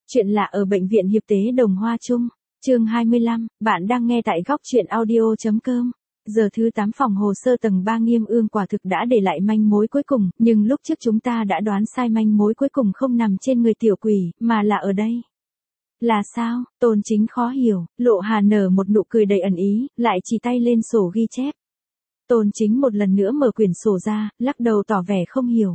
Chuyện lạ ở bệnh viện Hiệp Tế Đồng Hoa Trung. Chương 25, bạn đang nghe tại góc truyện audio.com. Giờ thứ 8 phòng hồ sơ tầng 3 Nghiêm Ương quả thực đã để lại manh mối cuối cùng, nhưng lúc trước chúng ta đã đoán sai, manh mối cuối cùng không nằm trên người tiểu quỷ, mà là ở đây. Là sao? Tôn Chính khó hiểu, Lộ Hà nở một nụ cười đầy ẩn ý, lại chỉ tay lên sổ ghi chép. Tôn Chính một lần nữa mở quyển sổ ra, lắc đầu tỏ vẻ không hiểu.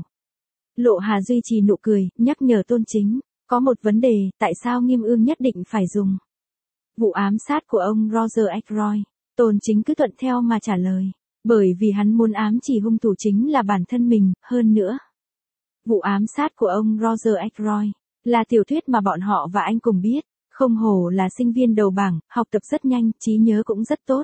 Lộ Hà duy trì nụ cười, nhắc nhở Tôn Chính. Có một vấn đề, tại sao Nghiêm Ương nhất định phải dùng vụ ám sát của ông Roger Ackroyd? Tôn Chính cứ thuận theo mà trả lời. Bởi vì hắn muốn ám chỉ hung thủ chính là bản thân mình, hơn nữa. Vụ ám sát của ông Roger Ackroyd là tiểu thuyết mà bọn họ và anh cùng biết. Không hổ là sinh viên đầu bảng, học tập rất nhanh, trí nhớ cũng rất tốt.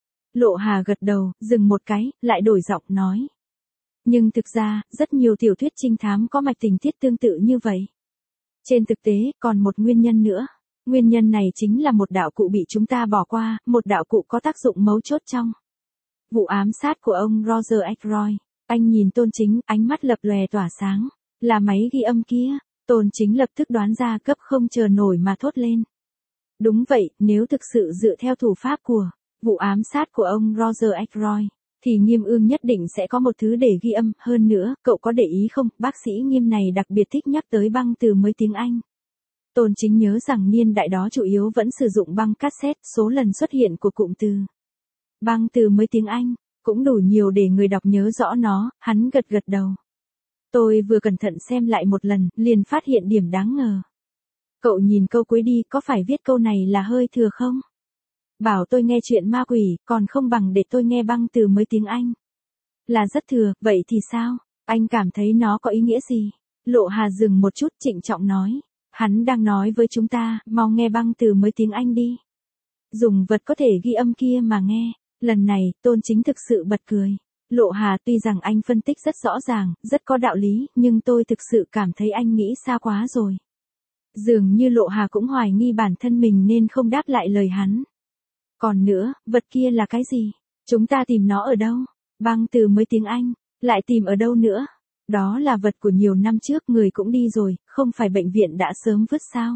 Lộ Hà gật đầu, dừng một cái, lại đổi giọng nói. Nhưng thực ra, rất nhiều tiểu thuyết trinh thám có mạch tình tiết tương tự như vậy. Trên thực tế, còn một nguyên nhân nữa. Nguyên nhân này chính là một đạo cụ bị chúng ta bỏ qua, một đạo cụ có tác dụng mấu chốt trong vụ ám sát của ông Roger Ackroyd. Anh nhìn Tôn Chính, ánh mắt lập lòe tỏa sáng. Là máy ghi âm kia. Tôn Chính lập tức đoán ra, cấp không chờ nổi mà thốt lên. Đúng vậy, nếu thực sự dựa theo thủ pháp của vụ ám sát của ông Roger Ackroyd, thì Nghiêm Ương nhất định sẽ có một thứ để ghi âm. Hơn nữa, cậu có để ý không, bác sĩ Nghiêm này đặc biệt thích nhắc tới băng từ mới tiếng Anh. Tôn Chính nhớ rằng niên đại đó chủ yếu vẫn sử dụng băng cassette, số lần xuất hiện của cụm từ băng từ mới tiếng Anh cũng đủ nhiều để người đọc nhớ rõ nó. Hắn gật gật đầu. Tôi vừa cẩn thận xem lại một lần, liền phát hiện điểm đáng ngờ. Cậu nhìn câu cuối đi, có phải viết câu này là hơi thừa không? Bảo tôi nghe chuyện ma quỷ, còn không bằng để tôi nghe băng từ mới tiếng Anh. Là rất thừa, vậy thì sao? Anh cảm thấy nó có ý nghĩa gì? Lộ Hà dừng một chút, trịnh trọng nói. Hắn đang nói với chúng ta, mau nghe băng từ mới tiếng Anh đi. Dùng vật có thể ghi âm kia mà nghe. Lần này, Tôn Chính thực sự bật cười. Lộ Hà, tuy rằng anh phân tích rất rõ ràng, rất có đạo lý, nhưng tôi thực sự cảm thấy anh nghĩ xa quá rồi. Dường như Lộ Hà cũng hoài nghi bản thân mình nên không đáp lại lời hắn. Còn nữa, vật kia là cái gì? Chúng ta tìm nó ở đâu? Băng từ mới tiếng Anh, lại tìm ở đâu nữa? Đó là vật của nhiều năm trước, người cũng đi rồi, không phải bệnh viện đã sớm vứt sao?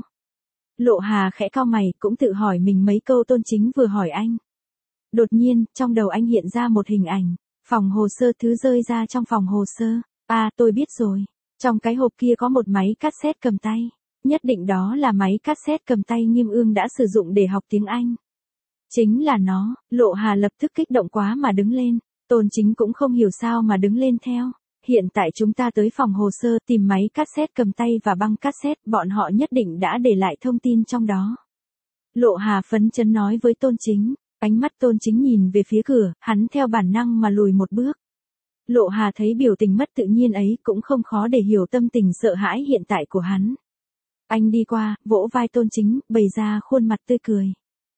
Lộ Hà khẽ cau mày, cũng tự hỏi mình mấy câu Tôn Chính vừa hỏi anh. Đột nhiên, trong đầu anh hiện ra một hình ảnh. Phòng hồ sơ, thứ rơi ra trong phòng hồ sơ. À, tôi biết rồi. Trong cái hộp kia có một máy cassette cầm tay. Nhất định đó là máy cassette cầm tay Nghiêm Ương đã sử dụng để học tiếng Anh. Chính là nó. Lộ Hà lập tức kích động quá mà đứng lên. Tôn Chính cũng không hiểu sao mà đứng lên theo. Hiện tại chúng ta tới phòng hồ sơ, tìm máy cassette cầm tay và băng cassette, bọn họ nhất định đã để lại thông tin trong đó. Lộ Hà phấn chấn nói với Tôn Chính. Ánh mắt Tôn Chính nhìn về phía cửa, hắn theo bản năng mà lùi một bước. Lộ Hà thấy biểu tình mất tự nhiên ấy, cũng không khó để hiểu tâm tình sợ hãi hiện tại của hắn. Anh đi qua, vỗ vai Tôn Chính, bày ra khuôn mặt tươi cười.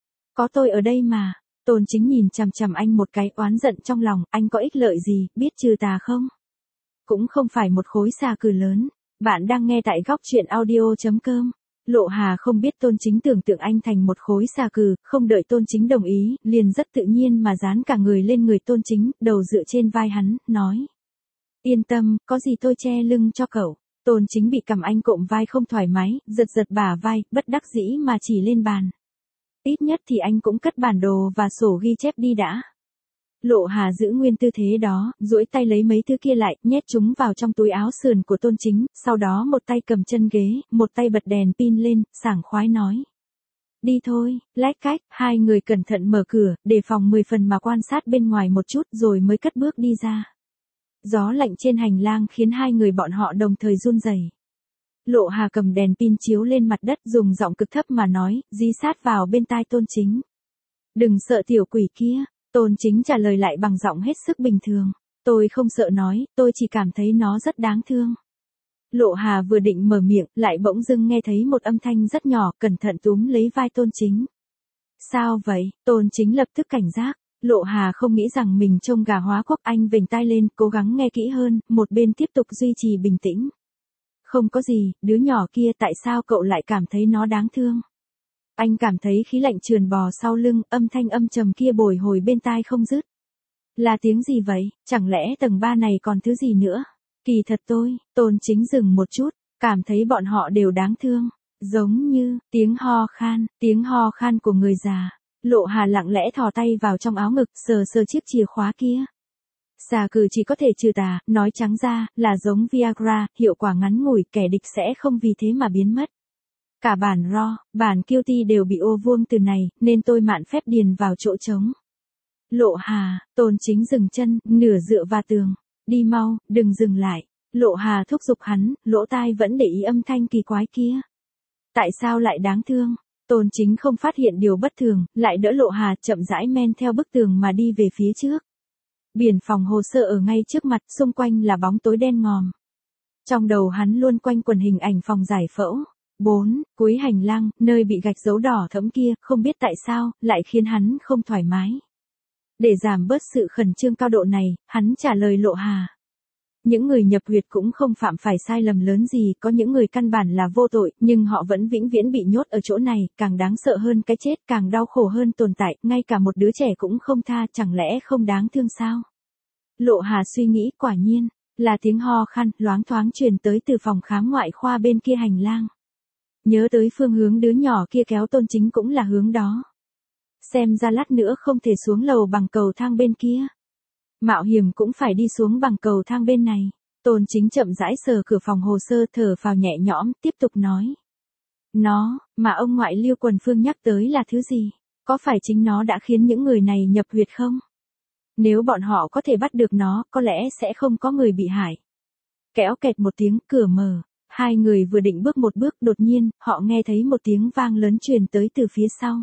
Có tôi ở đây mà. Tôn Chính nhìn chằm chằm anh một cái, oán giận trong lòng, anh có ích lợi gì, biết trừ tà không? Cũng không phải một khối xà cừ lớn. Bạn đang nghe tại góc truyện audio.com. Lộ Hà không biết Tôn Chính tưởng tượng anh thành một khối xà cừ, không đợi Tôn Chính đồng ý, liền rất tự nhiên mà dán cả người lên người Tôn Chính, đầu dựa trên vai hắn, nói. Yên tâm, có gì tôi che lưng cho cậu. Tôn Chính bị cầm anh cộm vai không thoải mái, giật giật bả vai, bất đắc dĩ mà chỉ lên bàn. Ít nhất thì anh cũng cất bản đồ và sổ ghi chép đi đã. Lộ Hà giữ nguyên tư thế đó, duỗi tay lấy mấy thứ kia lại, nhét chúng vào trong túi áo sườn của Tôn Chính, sau đó một tay cầm chân ghế, một tay bật đèn pin lên, sảng khoái nói. Đi thôi, lách cách, hai người cẩn thận mở cửa, đề phòng 10 phần mà quan sát bên ngoài một chút rồi mới cất bước đi ra. Gió lạnh trên hành lang khiến hai người bọn họ đồng thời run rẩy. Lộ Hà cầm đèn pin chiếu lên mặt đất, dùng giọng cực thấp mà nói, dí sát vào bên tai Tôn Chính. Đừng sợ tiểu quỷ kia. Tôn Chính trả lời lại bằng giọng hết sức bình thường. Tôi không sợ nói, tôi chỉ cảm thấy nó rất đáng thương. Lộ Hà vừa định mở miệng, lại bỗng dưng nghe thấy một âm thanh rất nhỏ, cẩn thận túm lấy vai Tôn Chính. Sao vậy? Tôn Chính lập tức cảnh giác. Lộ Hà không nghĩ rằng mình trông gà hóa quốc, anh vểnh tai lên, cố gắng nghe kỹ hơn, một bên tiếp tục duy trì bình tĩnh. Không có gì, đứa nhỏ kia, tại sao cậu lại cảm thấy nó đáng thương? Anh cảm thấy khí lạnh trườn bò sau lưng, âm thanh âm trầm kia bồi hồi bên tai không dứt. Là tiếng gì vậy? Chẳng lẽ tầng 3 này còn thứ gì nữa? Kỳ thật tôi, Tôn Chính dừng một chút, cảm thấy bọn họ đều đáng thương. Giống như, tiếng ho khan của người già. Lộ Hà lặng lẽ thò tay vào trong áo ngực, sờ sờ chiếc chìa khóa kia. Xà cừ chỉ có thể trừ tà, nói trắng ra, là giống Viagra, hiệu quả ngắn ngủi, kẻ địch sẽ không vì thế mà biến mất. Cả bản Raw, bản Guilty đều bị ô vuông từ này, nên tôi mạn phép điền vào chỗ trống. Lộ Hà, Tôn Chính dừng chân, nửa dựa vào tường. Đi mau, đừng dừng lại. Lộ Hà thúc giục hắn, lỗ tai vẫn để ý âm thanh kỳ quái kia. Tại sao lại đáng thương? Tôn Chính không phát hiện điều bất thường, lại đỡ Lộ Hà chậm rãi men theo bức tường mà đi về phía trước. Biển phòng hồ sơ ở ngay trước mặt, xung quanh là bóng tối đen ngòm. Trong đầu hắn luôn quanh quẩn hình ảnh phòng giải phẫu. 4. Cuối hành lang, nơi bị gạch dấu đỏ thẫm kia, không biết tại sao, lại khiến hắn không thoải mái. Để giảm bớt sự khẩn trương cao độ này, hắn trả lời Lộ Hà. Những người nhập huyệt cũng không phạm phải sai lầm lớn gì, có những người căn bản là vô tội, nhưng họ vẫn vĩnh viễn bị nhốt ở chỗ này, càng đáng sợ hơn cái chết, càng đau khổ hơn tồn tại, ngay cả một đứa trẻ cũng không tha, chẳng lẽ không đáng thương sao? Lộ Hà suy nghĩ, quả nhiên, là tiếng ho khan, loáng thoáng truyền tới từ phòng khám ngoại khoa bên kia hành lang. Nhớ tới phương hướng đứa nhỏ kia kéo Tôn Chính cũng là hướng đó. Xem ra lát nữa không thể xuống lầu bằng cầu thang bên kia. Mạo hiểm cũng phải đi xuống bằng cầu thang bên này. Tôn Chính chậm rãi sờ cửa phòng hồ sơ, thở phào nhẹ nhõm, tiếp tục nói. Nó, mà ông ngoại Lưu Quần Phương nhắc tới là thứ gì? Có phải chính nó đã khiến những người này nhập huyệt không? Nếu bọn họ có thể bắt được nó, có lẽ sẽ không có người bị hại. Kéo kẹt một tiếng, cửa mở. Hai người vừa định bước một bước, đột nhiên, họ nghe thấy một tiếng vang lớn truyền tới từ phía sau.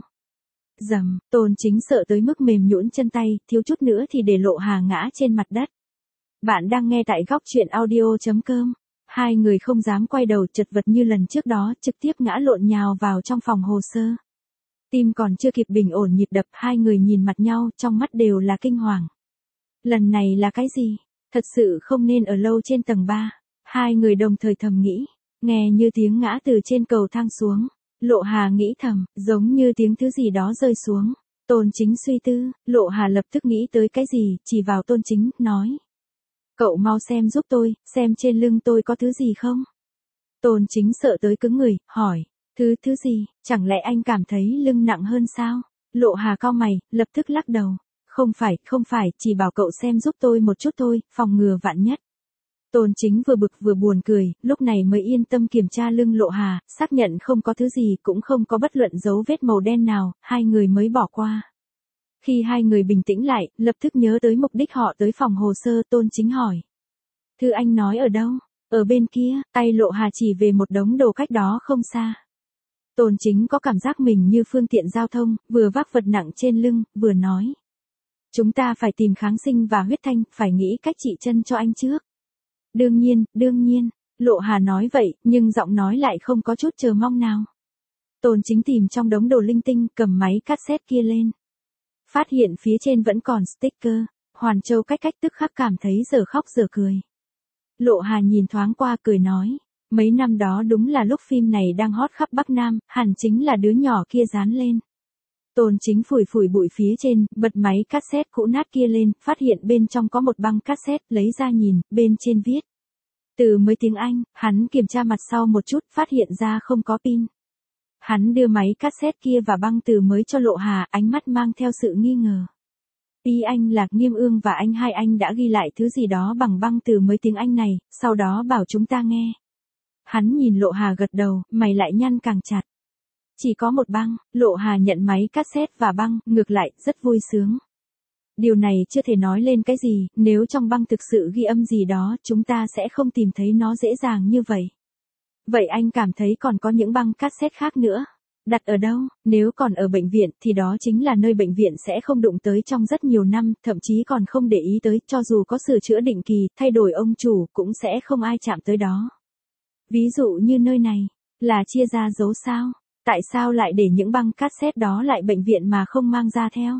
Rầm, Tôn Chính sợ tới mức mềm nhũn chân tay, thiếu chút nữa thì để Lộ Hà ngã trên mặt đất. Bạn đang nghe tại góc truyện audio.com. Hai người không dám quay đầu, chật vật như lần trước đó, trực tiếp ngã lộn nhào vào trong phòng hồ sơ. Tim còn chưa kịp bình ổn nhịp đập, hai người nhìn mặt nhau, trong mắt đều là kinh hoàng. Lần này là cái gì? Thật sự không nên ở lâu trên tầng 3. Hai người đồng thời thầm nghĩ, nghe như tiếng ngã từ trên cầu thang xuống. Lộ Hà nghĩ thầm, giống như tiếng thứ gì đó rơi xuống. Tôn Chính suy tư, Lộ Hà lập tức nghĩ tới cái gì, chỉ vào Tôn Chính, nói. Cậu mau xem giúp tôi, xem trên lưng tôi có thứ gì không? Tôn Chính sợ tới cứng người, hỏi, thứ gì, chẳng lẽ anh cảm thấy lưng nặng hơn sao? Lộ Hà cau mày, lập tức lắc đầu. Không phải, chỉ bảo cậu xem giúp tôi một chút thôi, phòng ngừa vạn nhất. Tôn Chính vừa bực vừa buồn cười, lúc này mới yên tâm kiểm tra lưng Lộ Hà, xác nhận không có thứ gì, cũng không có bất luận dấu vết màu đen nào, hai người mới bỏ qua. Khi hai người bình tĩnh lại, lập tức nhớ tới mục đích họ tới phòng hồ sơ, Tôn Chính hỏi. Thư anh nói ở đâu? Ở bên kia, tay Lộ Hà chỉ về một đống đồ cách đó không xa. Tôn Chính có cảm giác mình như phương tiện giao thông, vừa vác vật nặng trên lưng, vừa nói. Chúng ta phải tìm kháng sinh và huyết thanh, phải nghĩ cách trị chân cho anh trước. Đương nhiên, Lộ Hà nói vậy, nhưng giọng nói lại không có chút chờ mong nào. Tôn Chính tìm trong đống đồ linh tinh, cầm máy cassette kia lên. Phát hiện phía trên vẫn còn sticker, Hoàn Châu cách tức khắc cảm thấy giờ khóc giờ cười. Lộ Hà nhìn thoáng qua cười nói, mấy năm đó đúng là lúc phim này đang hot khắp Bắc Nam, hẳn chính là đứa nhỏ kia dán lên. Tôn Chính phủi bụi phía trên, bật máy cassette cũ nát kia lên, phát hiện bên trong có một băng cassette, lấy ra nhìn, bên trên viết. Từ mới tiếng Anh, hắn kiểm tra mặt sau một chút, phát hiện ra không có pin. Hắn đưa máy cassette kia và băng từ mới cho Lộ Hà, ánh mắt mang theo sự nghi ngờ. Ý anh là Nghiêm Ương và hai anh đã ghi lại thứ gì đó bằng băng từ mới tiếng Anh này, sau đó bảo chúng ta nghe. Hắn nhìn Lộ Hà gật đầu, mày lại nhăn càng chặt. Chỉ có một băng, Lộ Hà nhận máy cassette và băng, ngược lại, rất vui sướng. Điều này chưa thể nói lên cái gì, nếu trong băng thực sự ghi âm gì đó, chúng ta sẽ không tìm thấy nó dễ dàng như vậy. Vậy anh cảm thấy còn có những băng cassette khác nữa? Đặt ở đâu? Nếu còn ở bệnh viện, thì đó chính là nơi bệnh viện sẽ không đụng tới trong rất nhiều năm, thậm chí còn không để ý tới, cho dù có sửa chữa định kỳ, thay đổi ông chủ, cũng sẽ không ai chạm tới đó. Ví dụ như nơi này, là chia ra dấu sao? Tại sao lại để những băng cassette đó lại bệnh viện mà không mang ra theo?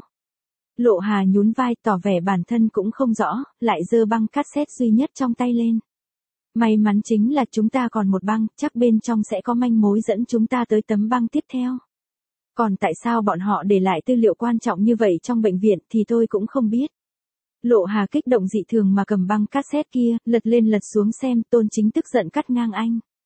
Lộ Hà nhún vai tỏ vẻ bản thân cũng không rõ, lại giơ băng cassette duy nhất trong tay lên. May mắn chính là chúng ta còn một băng, chắc bên trong sẽ có manh mối dẫn chúng ta tới tấm băng tiếp theo. Còn tại sao bọn họ để lại tư liệu quan trọng như vậy trong bệnh viện thì tôi cũng không biết. Lộ Hà kích động dị thường mà cầm băng cassette kia, lật lên lật xuống xem, Tôn Chính tức giận cắt ngang anh.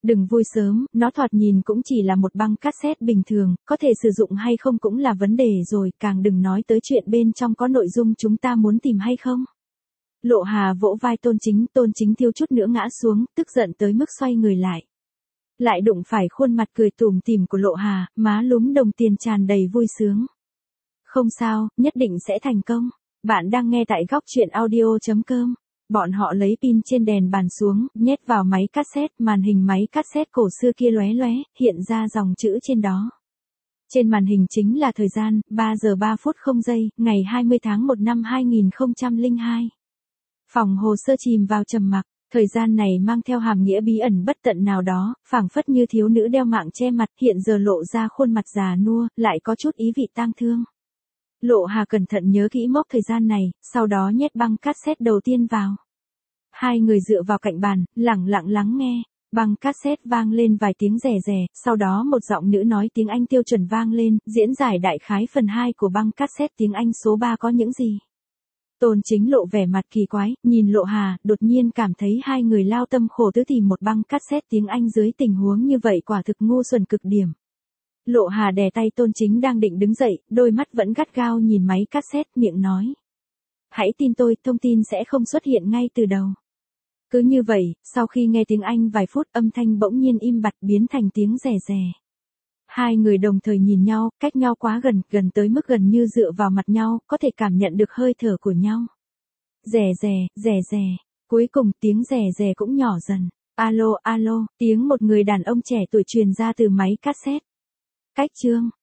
Đừng vui sớm, nó thoạt nhìn cũng chỉ là một băng cassette bình thường, có thể sử dụng hay không cũng là vấn đề rồi, càng đừng nói tới chuyện bên trong có nội dung chúng ta muốn tìm hay không. Lộ Hà vỗ vai Tôn Chính thiếu chút nữa ngã xuống, tức giận tới mức xoay người lại. Lại đụng phải khuôn mặt cười tủm tỉm của Lộ Hà, má lúm đồng tiền tràn đầy vui sướng. Không sao, nhất định sẽ thành công. Bạn đang nghe tại góc truyện audio.com. Bọn họ lấy pin trên đèn bàn xuống, nhét vào máy cassette, màn hình máy cassette cổ xưa kia lóe lóe, hiện ra dòng chữ trên đó. Trên màn hình chính là thời gian, 3 giờ 3 phút 0 giây, ngày 20 tháng 1 năm 2002. Phòng hồ sơ chìm vào trầm mặc, thời gian này mang theo hàm nghĩa bí ẩn bất tận nào đó, phảng phất như thiếu nữ đeo mạng che mặt, hiện giờ lộ ra khuôn mặt già nua, lại có chút ý vị tang thương. Lộ Hà cẩn thận nhớ kỹ mốc thời gian này, sau đó nhét băng cassette đầu tiên vào. Hai người dựa vào cạnh bàn, lặng lặng lắng nghe. Băng cassette vang lên vài tiếng rè rè, sau đó một giọng nữ nói tiếng Anh tiêu chuẩn vang lên, diễn giải đại khái phần 2 của băng cassette tiếng Anh số 3 có những gì. Tôn Chính lộ vẻ mặt kỳ quái, nhìn Lộ Hà, đột nhiên cảm thấy hai người lao tâm khổ tứ tìm một băng cassette tiếng Anh dưới tình huống như vậy quả thực ngu xuẩn cực điểm. Lộ Hà đè tay Tôn Chính đang định đứng dậy, đôi mắt vẫn gắt gao nhìn máy cassette, miệng nói. Hãy tin tôi, thông tin sẽ không xuất hiện ngay từ đầu. Cứ như vậy, sau khi nghe tiếng Anh vài phút âm thanh bỗng nhiên im bặt biến thành tiếng rè rè. Hai người đồng thời nhìn nhau, cách nhau quá gần, gần tới mức gần như dựa vào mặt nhau, có thể cảm nhận được hơi thở của nhau. Rè rè, cuối cùng tiếng rè rè cũng nhỏ dần. Alo, tiếng một người đàn ông trẻ tuổi truyền ra từ máy cassette. Cách chương.